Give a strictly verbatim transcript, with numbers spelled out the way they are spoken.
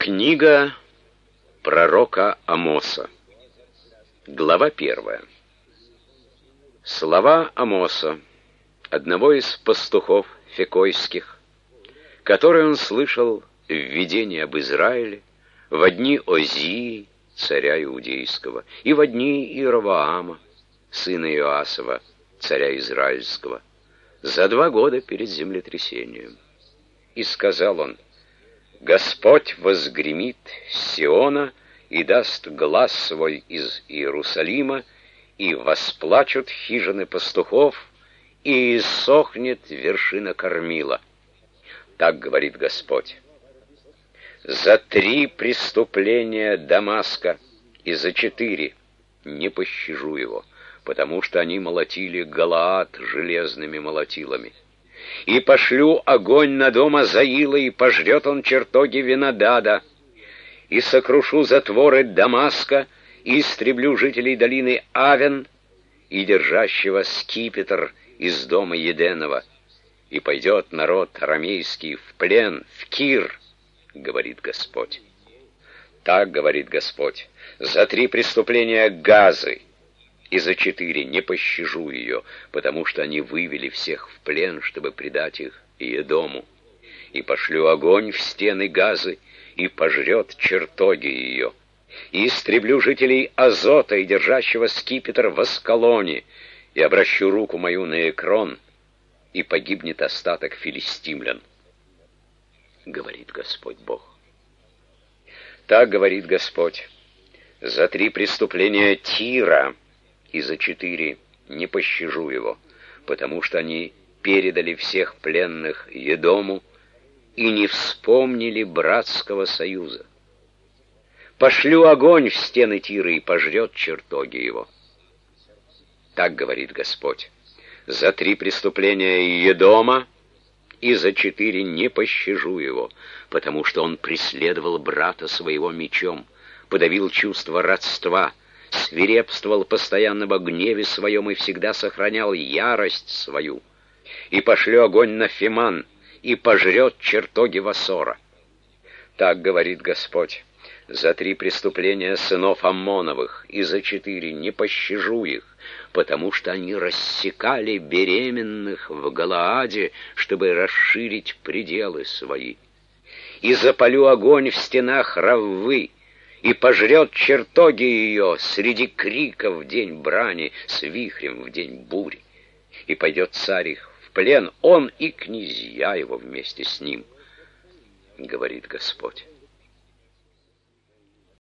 Книга пророка Амоса. Глава первая. Слова Амоса, одного из пастухов фекойских, которые он слышал в видении об Израиле во дни Озии, царя Иудейского, и во дни Иеровоама, сына Иоасова, царя Израильского, за два года перед землетрясением. И сказал он: «Господь возгремит с Сиона и даст глас свой из Иерусалима, и восплачут хижины пастухов, и иссохнет вершина кормила. Так говорит Господь: за три преступления Дамаска и за четыре не пощажу его, потому что они молотили Галаад железными молотилами. И пошлю огонь на дом Азаила, и пожрет он чертоги Винодада, и сокрушу затворы Дамаска, и истреблю жителей долины Авен, и держащего скипетр из дома Еденова, и пойдет народ арамейский в плен, в Кир, говорит Господь. Так говорит Господь: за три преступления Газы и за четыре не пощажу ее, потому что они вывели всех в плен, чтобы предать их Едому. И пошлю огонь в стены Газы, и пожрет чертоги ее. И истреблю жителей Азота и держащего скипетр в Аскалоне, и обращу руку мою на Экрон, и погибнет остаток филистимлян, говорит Господь Бог. Так говорит Господь: за три преступления Тира и за четыре не пощажу его, потому что они передали всех пленных Едому и не вспомнили братского союза. Пошлю огонь в стены Тира, и пожрет чертоги его. Так говорит Господь: за три преступления Едома и за четыре не пощажу его, потому что он преследовал брата своего мечом, подавил чувство родства, свирепствовал постоянно во гневе своем и всегда сохранял ярость свою. И пошлю огонь на Фиман, и пожрет чертоги Васора. Так говорит Господь: за три преступления сынов Аммоновых и за четыре не пощажу их, потому что они рассекали беременных в Галааде, чтобы расширить пределы свои. И запалю огонь в стенах Раввы, и пожрет чертоги ее среди криков в день брани, с вихрем в день бури. И пойдет царь их в плен, он и князья его вместе с ним, говорит Господь.